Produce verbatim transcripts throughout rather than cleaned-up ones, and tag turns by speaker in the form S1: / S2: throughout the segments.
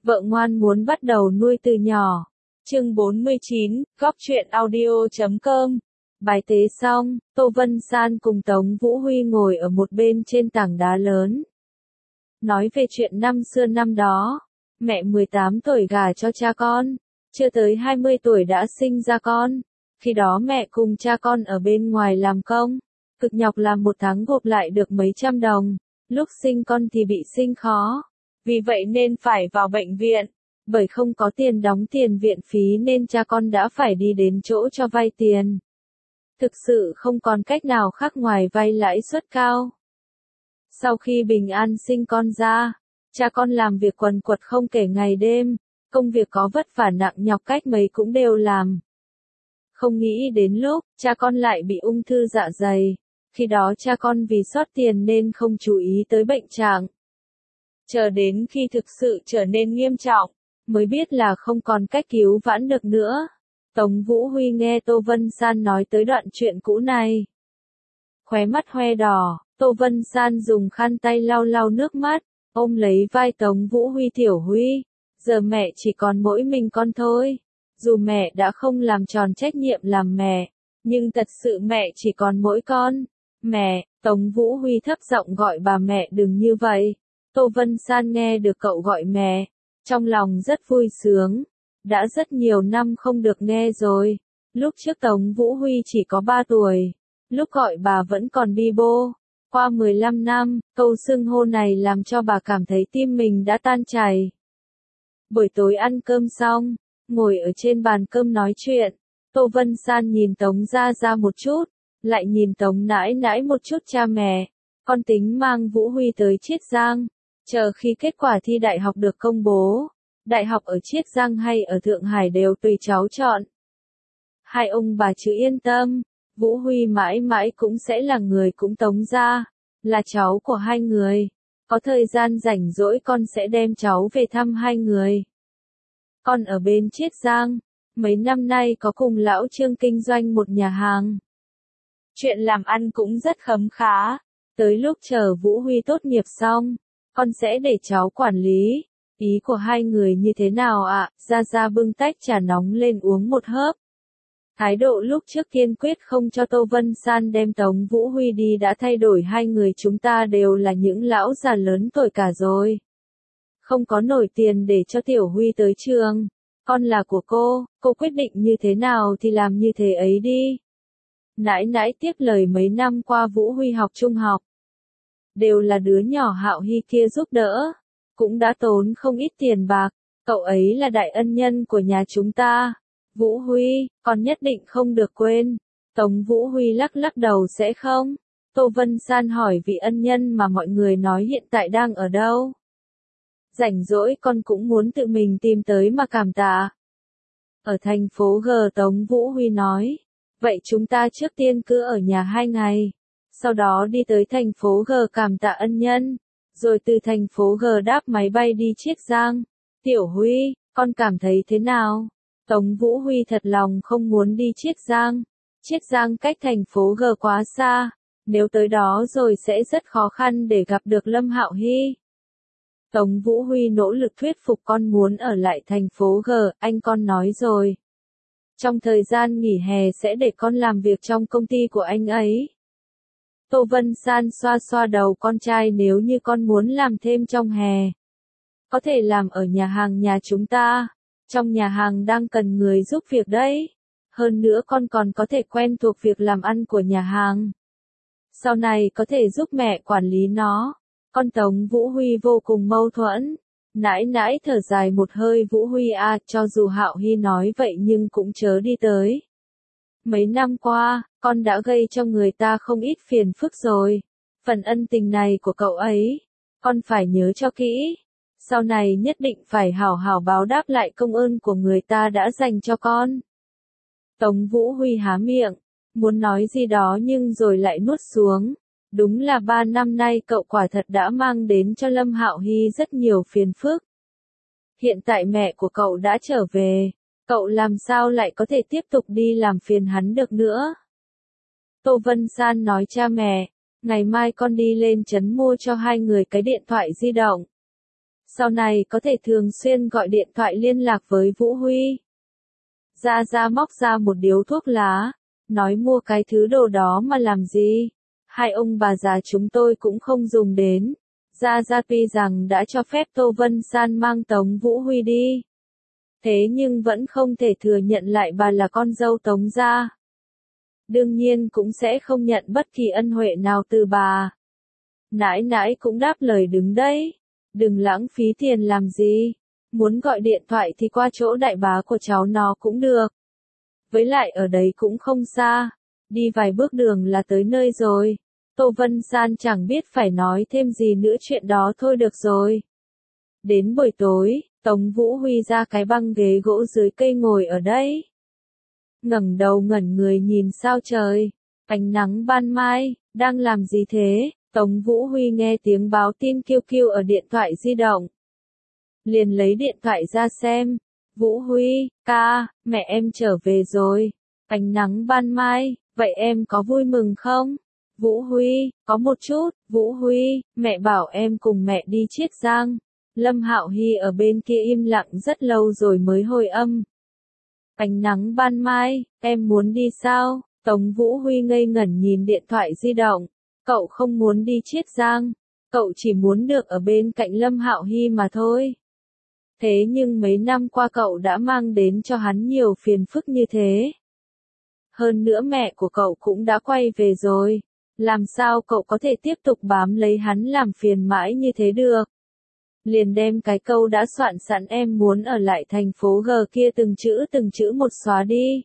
S1: Vợ ngoan muốn bắt đầu nuôi từ nhỏ. Chương bốn mươi chín, góc truyện audio chấm com. Bài tế xong, Tô Vân San cùng Tống Vũ Huy ngồi ở một bên trên tảng đá lớn. Nói về chuyện năm xưa năm đó, mẹ mười tám tuổi gả cho cha con, chưa tới hai mươi tuổi đã sinh ra con. Khi đó mẹ cùng cha con ở bên ngoài làm công, cực nhọc làm một tháng gộp lại được mấy trăm đồng, lúc sinh con thì bị sinh khó. Vì vậy nên phải vào bệnh viện, bởi không có tiền đóng tiền viện phí nên cha con đã phải đi đến chỗ cho vay tiền. Thực sự không còn cách nào khác ngoài vay lãi suất cao. Sau khi bình an sinh con ra, cha con làm việc quần quật không kể ngày đêm, công việc có vất vả nặng nhọc cách mấy cũng đều làm. Không nghĩ đến lúc, cha con lại bị ung thư dạ dày, khi đó cha con vì sót tiền nên không chú ý tới bệnh trạng. Chờ đến khi thực sự trở nên nghiêm trọng, mới biết là không còn cách cứu vãn được nữa. Tống Vũ Huy nghe Tô Vân San nói tới đoạn chuyện cũ này. Khóe mắt hoe đỏ, Tô Vân San dùng khăn tay lau lau nước mắt, ôm lấy vai Tống Vũ Huy. Tiểu Huy, giờ mẹ chỉ còn mỗi mình con thôi. Dù mẹ đã không làm tròn trách nhiệm làm mẹ, nhưng thật sự mẹ chỉ còn mỗi con. Mẹ, Tống Vũ Huy thấp giọng gọi bà mẹ. Đừng như vậy. Tô Vân San nghe được cậu gọi mẹ, trong lòng rất vui sướng. Đã rất nhiều năm không được nghe rồi. Lúc trước Tống Vũ Huy chỉ có ba tuổi, lúc gọi bà vẫn còn bi bô. Qua mười lăm năm, câu xưng hô này làm cho bà cảm thấy tim mình đã tan chảy. Buổi tối ăn cơm xong, ngồi ở trên bàn cơm nói chuyện, Tô Vân San nhìn Tống Gia Gia một chút, lại nhìn Tống nãi nãi một chút. Cha mẹ, con tính mang Vũ Huy tới Chiết Giang, chờ khi kết quả thi đại học được công bố, đại học ở Chiết Giang hay ở Thượng Hải đều tùy cháu chọn. Hai ông bà chứ yên tâm, Vũ Huy mãi mãi cũng sẽ là người cũng Tống gia, là cháu của hai người. Có thời gian rảnh rỗi con sẽ đem cháu về thăm hai người. Con ở bên Chiết Giang, mấy năm nay có cùng lão Trương kinh doanh một nhà hàng. Chuyện làm ăn cũng rất khấm khá. Tới lúc chờ Vũ Huy tốt nghiệp xong, con sẽ để cháu quản lý. Ý của hai người như thế nào ạ? À? Gia Gia bưng tách trà nóng lên uống một hớp. Thái độ lúc trước kiên quyết không cho Tô Vân San đem Tống Vũ Huy đi đã thay đổi. Hai người chúng ta đều là những lão già lớn tuổi cả rồi. Không có nổi tiền để cho Tiểu Huy tới trường. Con là của cô, cô quyết định như thế nào thì làm như thế ấy đi. Nãi nãi tiếp lời. Mấy năm qua Vũ Huy học trung học, đều là đứa nhỏ Hạo Hy kia giúp đỡ, cũng đã tốn không ít tiền bạc. Cậu ấy là đại ân nhân của nhà chúng ta. Vũ Huy, con nhất định không được quên. Tống Vũ Huy lắc lắc đầu. Sẽ không? Tô Vân San hỏi. Vị ân nhân mà mọi người nói hiện tại đang ở đâu? Rảnh rỗi con cũng muốn tự mình tìm tới mà cảm tạ. Ở thành phố G. Tống Vũ Huy nói. Vậy chúng ta trước tiên cứ ở nhà hai ngày, sau đó đi tới thành phố G cảm tạ ân nhân, rồi từ thành phố G đáp máy bay đi Chiết Giang. Tiểu Huy, con cảm thấy thế nào? Tống Vũ Huy thật lòng không muốn đi Chiết Giang. Chiết Giang cách thành phố G quá xa, nếu tới đó rồi sẽ rất khó khăn để gặp được Lâm Hạo Hy. Tống Vũ Huy nỗ lực thuyết phục. Con muốn ở lại thành phố G, anh con nói rồi. Trong thời gian nghỉ hè sẽ để con làm việc trong công ty của anh ấy. Tô Vân San xoa xoa đầu con trai. Nếu như con muốn làm thêm trong hè, có thể làm ở nhà hàng nhà chúng ta. Trong nhà hàng đang cần người giúp việc đấy. Hơn nữa con còn có thể quen thuộc việc làm ăn của nhà hàng. Sau này có thể giúp mẹ quản lý nó. Con Tống Vũ Huy vô cùng mâu thuẫn. Nãi nãi thở dài một hơi. Vũ Huy à, cho dù Hạo Hy nói vậy nhưng cũng chớ đi tới. Mấy năm qua, con đã gây cho người ta không ít phiền phức rồi. Phần ân tình này của cậu ấy, con phải nhớ cho kỹ. Sau này nhất định phải hảo hảo báo đáp lại công ơn của người ta đã dành cho con. Tống Vũ Huy há miệng, muốn nói gì đó nhưng rồi lại nuốt xuống. Đúng là ba năm nay cậu quả thật đã mang đến cho Lâm Hạo Hy rất nhiều phiền phức. Hiện tại mẹ của cậu đã trở về, cậu làm sao lại có thể tiếp tục đi làm phiền hắn được nữa? Tô Vân San nói. Cha mẹ, ngày mai con đi lên trấn mua cho hai người cái điện thoại di động. sau này có thể thường xuyên gọi điện thoại liên lạc với Vũ Huy. Gia Gia móc ra một điếu thuốc lá, nói mua cái thứ đồ đó mà làm gì, hai ông bà già chúng tôi cũng không dùng đến. Gia Gia tuy rằng đã cho phép Tô Vân San mang Tống Vũ Huy đi, thế nhưng vẫn không thể thừa nhận lại bà là con dâu Tống gia. Đương nhiên cũng sẽ không nhận bất kỳ ân huệ nào từ bà. Nãi nãi cũng đáp lời đứng đấy, đừng lãng phí tiền làm gì, muốn gọi điện thoại thì qua chỗ đại bá của cháu nó cũng được. Với lại ở đấy cũng không xa, đi vài bước đường là tới nơi rồi. Tô Vân San chẳng biết phải nói thêm gì nữa, chuyện đó thôi được rồi. Đến buổi tối, Tống Vũ Huy ra cái băng ghế gỗ dưới cây ngồi ở đấy. Ngẩng đầu ngẩn người nhìn sao trời, ánh nắng ban mai, đang làm gì thế? Tống Vũ Huy nghe tiếng báo tin kêu kêu ở điện thoại di động. Liền lấy điện thoại ra xem. Vũ Huy, ca, mẹ em trở về rồi. Ánh nắng ban mai, vậy em có vui mừng không? Vũ Huy, có một chút. Vũ Huy, mẹ bảo em cùng mẹ đi Chiết Giang. Lâm Hạo Hy ở bên kia im lặng rất lâu rồi mới hồi âm. Ánh nắng ban mai, em muốn đi sao? Tống Vũ Huy ngây ngẩn nhìn điện thoại di động. Cậu không muốn đi Chiết Giang, cậu chỉ muốn được ở bên cạnh Lâm Hạo Hy mà thôi. Thế nhưng mấy năm qua cậu đã mang đến cho hắn nhiều phiền phức như thế. Hơn nữa mẹ của cậu cũng đã quay về rồi, làm sao cậu có thể tiếp tục bám lấy hắn làm phiền mãi như thế được? Liền đem cái câu đã soạn sẵn em muốn ở lại thành phố G kia từng chữ từng chữ một xóa đi.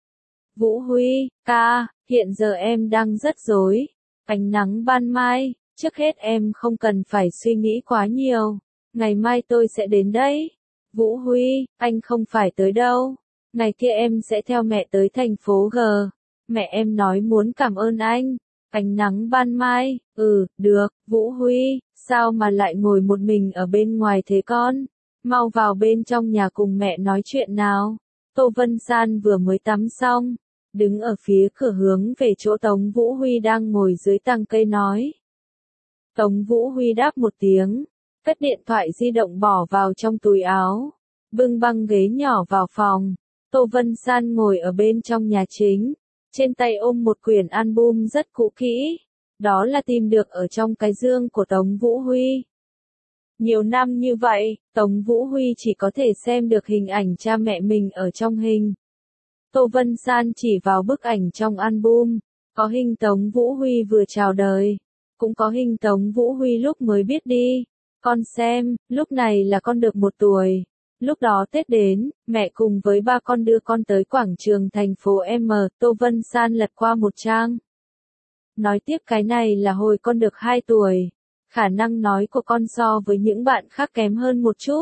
S1: Vũ Huy, ca, hiện giờ em đang rất rối. Ánh nắng ban mai, trước hết em không cần phải suy nghĩ quá nhiều. Ngày mai tôi sẽ đến đấy. Vũ Huy, anh không phải tới đâu. Ngày kia em sẽ theo mẹ tới thành phố G. Mẹ em nói muốn cảm ơn anh. Ánh nắng ban mai, ừ, được. Vũ Huy, sao mà lại ngồi một mình ở bên ngoài thế con? Mau vào bên trong nhà cùng mẹ nói chuyện nào. Tô Vân San vừa mới tắm xong, đứng ở phía cửa hướng về chỗ Tống Vũ Huy đang ngồi dưới tàng cây nói. Tống Vũ Huy đáp một tiếng, cất điện thoại di động bỏ vào trong túi áo, bưng băng ghế nhỏ vào phòng. Tô Vân San ngồi ở bên trong nhà chính, trên tay ôm một quyển album rất cũ kỹ, đó là tìm được ở trong cái dương của Tống Vũ Huy. Nhiều năm như vậy, Tống Vũ Huy chỉ có thể xem được hình ảnh cha mẹ mình ở trong hình. Tô Vân San chỉ vào bức ảnh trong album, có hình Tống Vũ Huy vừa chào đời, cũng có hình Tống Vũ Huy lúc mới biết đi. Con xem, lúc này là con được một tuổi. Lúc đó Tết đến, mẹ cùng với ba con đưa con tới quảng trường thành phố M. Tô Vân San lật qua một trang. Nói tiếp cái này là hồi con được hai tuổi. Khả năng nói của con so với những bạn khác kém hơn một chút.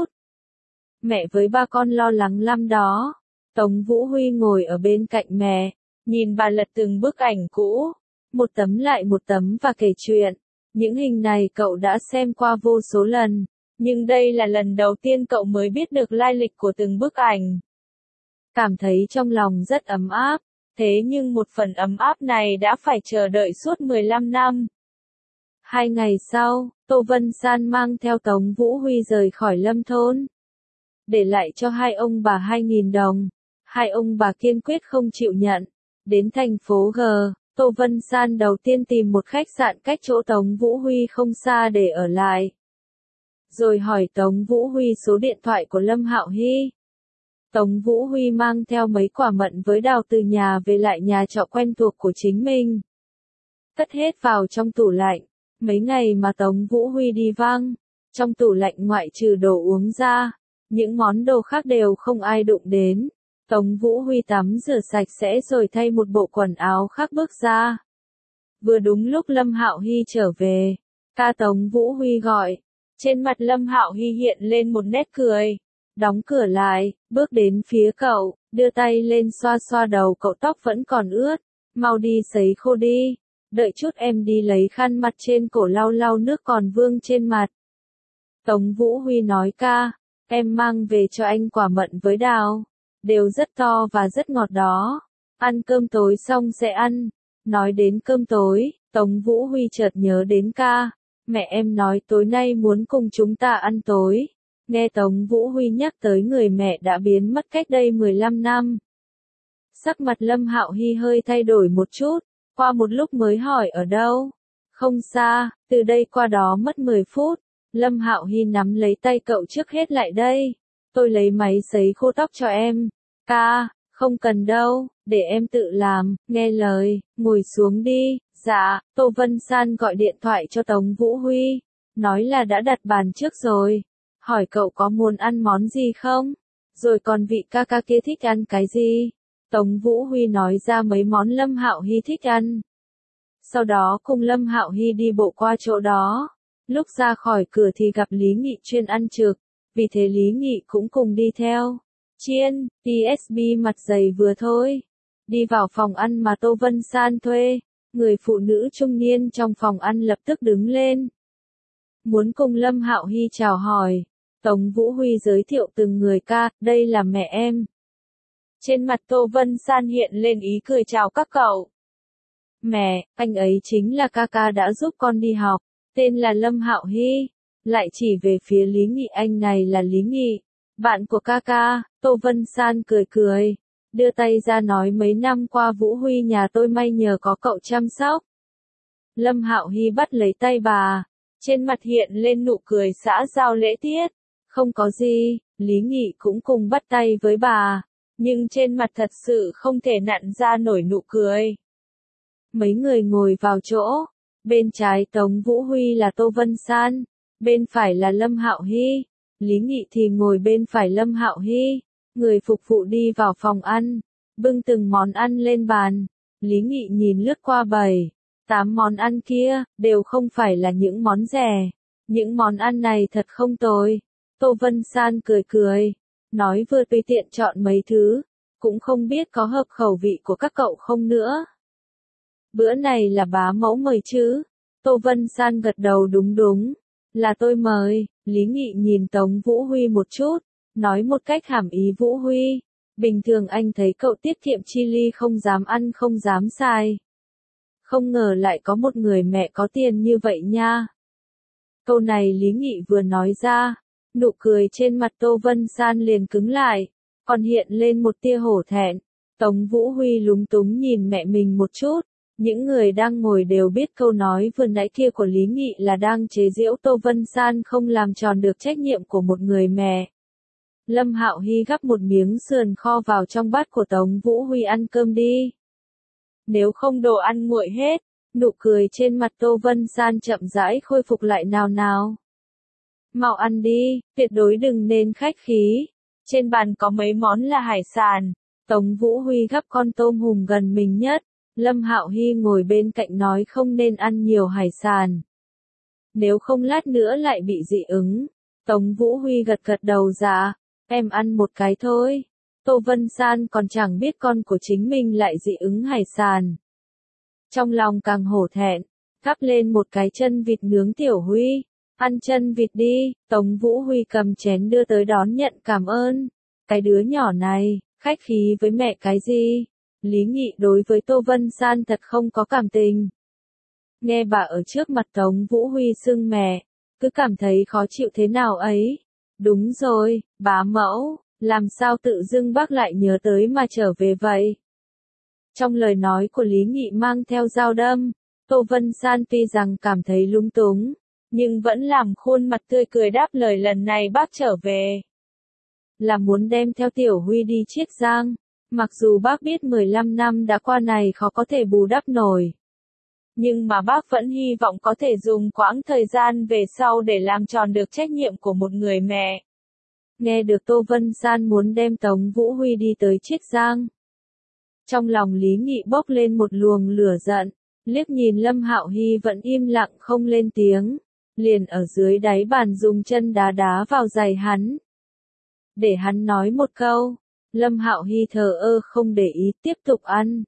S1: Mẹ với ba con lo lắng lắm đó. Tống Vũ Huy ngồi ở bên cạnh mẹ, nhìn bà lật từng bức ảnh cũ, một tấm lại một tấm và kể chuyện. Những hình này cậu đã xem qua vô số lần, nhưng đây là lần đầu tiên cậu mới biết được lai lịch của từng bức ảnh. Cảm thấy trong lòng rất ấm áp, thế nhưng một phần ấm áp này đã phải chờ đợi suốt mười lăm năm. Hai ngày sau, Tô Vân San mang theo Tống Vũ Huy rời khỏi Lâm thôn, để lại cho hai ông bà hai nghìn đồng. Hai ông bà kiên quyết không chịu nhận. Đến thành phố G, Tô Vân San đầu tiên tìm một khách sạn cách chỗ Tống Vũ Huy không xa để ở lại. Rồi hỏi Tống Vũ Huy số điện thoại của Lâm Hạo Hy. Tống Vũ Huy mang theo mấy quả mận với đào từ nhà về lại nhà trọ quen thuộc của chính mình. Cất hết vào trong tủ lạnh. Mấy ngày mà Tống Vũ Huy đi vắng, trong tủ lạnh ngoại trừ đồ uống ra, những món đồ khác đều không ai đụng đến. Tống Vũ Huy tắm rửa sạch sẽ rồi thay một bộ quần áo khác bước ra. Vừa đúng lúc Lâm Hạo Hy trở về, ca Tống Vũ Huy gọi. Trên mặt Lâm Hạo Hy hiện lên một nét cười. Đóng cửa lại, bước đến phía cậu, đưa tay lên xoa xoa đầu cậu, tóc vẫn còn ướt. Mau đi sấy khô đi. Đợi chút em đi lấy khăn mặt trên cổ lau lau nước còn vương trên mặt. Tống Vũ Huy nói ca, em mang về cho anh quả mận với đào. Đều rất to và rất ngọt đó. Ăn cơm tối xong sẽ ăn. Nói đến cơm tối, Tống Vũ Huy chợt nhớ đến ca. Mẹ em nói tối nay muốn cùng chúng ta ăn tối. Nghe Tống Vũ Huy nhắc tới người mẹ đã biến mất cách đây mười lăm năm. Sắc mặt Lâm Hạo Hy hơi thay đổi một chút, qua một lúc mới hỏi ở đâu. Không xa, từ đây qua đó mất mười phút. Lâm Hạo Hy nắm lấy tay cậu trước hết lại đây. Tôi lấy máy sấy khô tóc cho em. Ca, không cần đâu, để em tự làm, nghe lời, ngồi xuống đi. Dạ, Tô Vân San gọi điện thoại cho Tống Vũ Huy, nói là đã đặt bàn trước rồi. Hỏi cậu có muốn ăn món gì không? Rồi còn vị ca ca kia thích ăn cái gì? Tống Vũ Huy nói ra mấy món Lâm Hạo Hy thích ăn. Sau đó cùng Lâm Hạo Hy đi bộ qua chỗ đó. Lúc ra khỏi cửa thì gặp Lý Nghị chuyên ăn trực, vì thế Lý Nghị cũng cùng đi theo. Chiên, pê ét bê mặt dày vừa thôi. Đi vào phòng ăn mà Tô Vân San thuê, người phụ nữ trung niên trong phòng ăn lập tức đứng lên. Muốn cùng Lâm Hạo Hy chào hỏi. Tống Vũ Huy giới thiệu từng người ca, đây là mẹ em. Trên mặt Tô Vân San hiện lên ý cười chào các cậu. Mẹ, anh ấy chính là ca ca đã giúp con đi học, tên là Lâm Hạo Hy. Lại chỉ về phía Lý Nghị, anh này là Lý Nghị, bạn của ca ca. Tô Vân San cười cười, đưa tay ra nói mấy năm qua Vũ Huy nhà tôi may nhờ có cậu chăm sóc. Lâm Hạo Hy bắt lấy tay bà, trên mặt hiện lên nụ cười xã giao lễ tiết. Không có gì, Lý Nghị cũng cùng bắt tay với bà, nhưng trên mặt thật sự không thể nặn ra nổi nụ cười. Mấy người ngồi vào chỗ, bên trái Tống Vũ Huy là Tô Vân San, bên phải là Lâm Hạo Hy, Lý Nghị thì ngồi bên phải Lâm Hạo Hy. Người phục vụ đi vào phòng ăn, bưng từng món ăn lên bàn. Lý Nghị nhìn lướt qua bảy, tám món ăn kia, đều không phải là những món rẻ. Những món ăn này thật không tồi. Tô Vân San cười cười, nói vừa tùy tiện chọn mấy thứ, cũng không biết có hợp khẩu vị của các cậu không nữa. Bữa này là bá mẫu mời chứ? Tô Vân San gật đầu đúng đúng, là tôi mời. Lý Nghị nhìn Tống Vũ Huy một chút, nói một cách hàm ý Vũ Huy, bình thường anh thấy cậu tiết kiệm chi ly không dám ăn không dám xài. Không ngờ lại có một người mẹ có tiền như vậy nha. Câu này Lý Nghị vừa nói ra, nụ cười trên mặt Tô Vân San liền cứng lại, còn hiện lên một tia hổ thẹn. Tống Vũ Huy lúng túng nhìn mẹ mình một chút. Những người đang ngồi đều biết câu nói vừa nãy kia của Lý Nghị là đang chế giễu Tô Vân San không làm tròn được trách nhiệm của một người mẹ. Lâm Hạo Hy gắp một miếng sườn kho vào trong bát của Tống Vũ Huy, ăn cơm đi. Nếu không đồ ăn nguội hết. Nụ cười trên mặt Tô Vân San chậm rãi khôi phục lại nào nào. Mau ăn đi, tuyệt đối đừng nên khách khí. Trên bàn có mấy món là hải sản. Tống Vũ Huy gắp con tôm hùm gần mình nhất. Lâm Hạo Hy ngồi bên cạnh nói không nên ăn nhiều hải sản. Nếu không lát nữa lại bị dị ứng. Tống Vũ Huy gật gật đầu dạ, em ăn một cái thôi. Tô Vân San còn chẳng biết con của chính mình lại dị ứng hải sản. Trong lòng càng hổ thẹn, gắp lên một cái chân vịt nướng. Tiểu Huy, ăn chân vịt đi. Tống Vũ Huy cầm chén đưa tới đón nhận cảm ơn. Cái đứa nhỏ này, khách khí với mẹ cái gì? Lý Nghị đối với Tô Vân San thật không có cảm tình. Nghe bà ở trước mặt Tống Vũ Huy xưng mẹ, cứ cảm thấy khó chịu thế nào ấy. Đúng rồi, bá mẫu, làm sao tự dưng bác lại nhớ tới mà trở về vậy? Trong lời nói của Lý Nghị mang theo dao đâm, Tô Vân San tuy rằng cảm thấy lung túng, nhưng vẫn làm khuôn mặt tươi cười đáp lời lần này bác trở về là muốn đem theo Tiểu Huy đi Chiết Giang. Mặc dù bác biết mười lăm năm đã qua này khó có thể bù đắp nổi, nhưng mà bác vẫn hy vọng có thể dùng quãng thời gian về sau để làm tròn được trách nhiệm của một người mẹ. Nghe được Tô Vân San muốn đem Tống Vũ Huy đi tới Chiết Giang, trong lòng Lý Nghị bốc lên một luồng lửa giận, liếc nhìn Lâm Hạo Hy vẫn im lặng không lên tiếng, liền ở dưới đáy bàn dùng chân đá đá vào giày hắn, để hắn nói một câu. Lâm Hạo Hy thờ ơ không để ý tiếp tục ăn.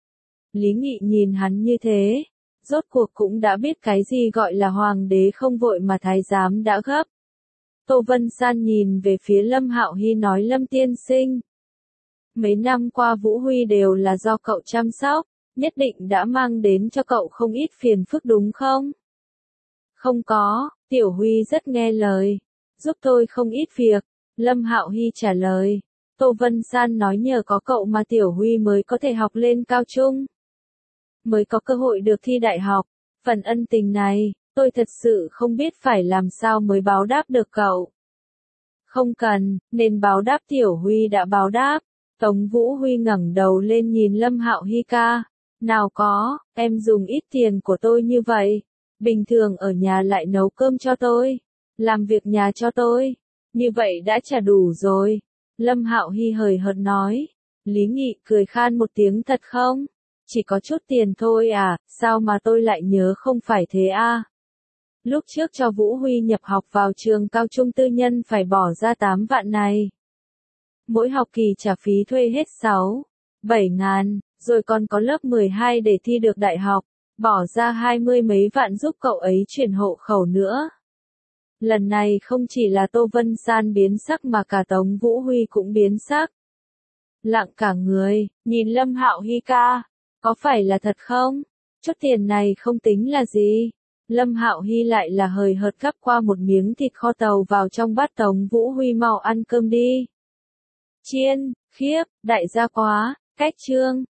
S1: Lý Nghị nhìn hắn như thế, rốt cuộc cũng đã biết cái gì gọi là hoàng đế không vội mà thái giám đã gấp. Tô Vân San nhìn về phía Lâm Hạo Hy nói Lâm tiên sinh. Mấy năm qua Vũ Huy đều là do cậu chăm sóc, nhất định đã mang đến cho cậu không ít phiền phức đúng không? Không có, Tiểu Huy rất nghe lời. giúp tôi không ít việc. Lâm Hạo Hy trả lời. Tô Vân San nói nhờ có cậu mà Tiểu Huy mới có thể học lên cao trung. Mới có cơ hội được thi đại học. Phần ân tình này, tôi thật sự không biết phải làm sao mới báo đáp được cậu. Không cần, nên báo đáp Tiểu Huy đã báo đáp. Tống Vũ Huy ngẩng đầu lên nhìn Lâm Hạo Hy ca. Nào có, em dùng ít tiền của tôi như vậy. Bình thường ở nhà lại nấu cơm cho tôi. Làm việc nhà cho tôi. Như vậy đã trả đủ rồi. Lâm Hạo Hy hời hợt nói. Lý Nghị cười khan một tiếng thật không? Chỉ có chút tiền thôi à, sao mà tôi lại nhớ không phải thế a? Lúc trước cho Vũ Huy nhập học vào trường cao trung tư nhân phải bỏ ra tám vạn này. Mỗi học kỳ trả phí thuê hết sáu, bảy ngàn, rồi còn có lớp mười hai để thi được đại học, bỏ ra hai mươi mấy vạn giúp cậu ấy chuyển hộ khẩu nữa. Lần này không chỉ là Tô Vân San biến sắc mà cả Tống Vũ Huy cũng biến sắc. Lặng cả người, nhìn Lâm Hạo Hy ca, có phải là thật không? Chút tiền này không tính là gì. Lâm Hạo Hy lại là hời hợt gắp qua một miếng thịt kho tàu vào trong bát Tống Vũ Huy mau ăn cơm đi. Chiên, khiếp, đại gia quá, cách chương.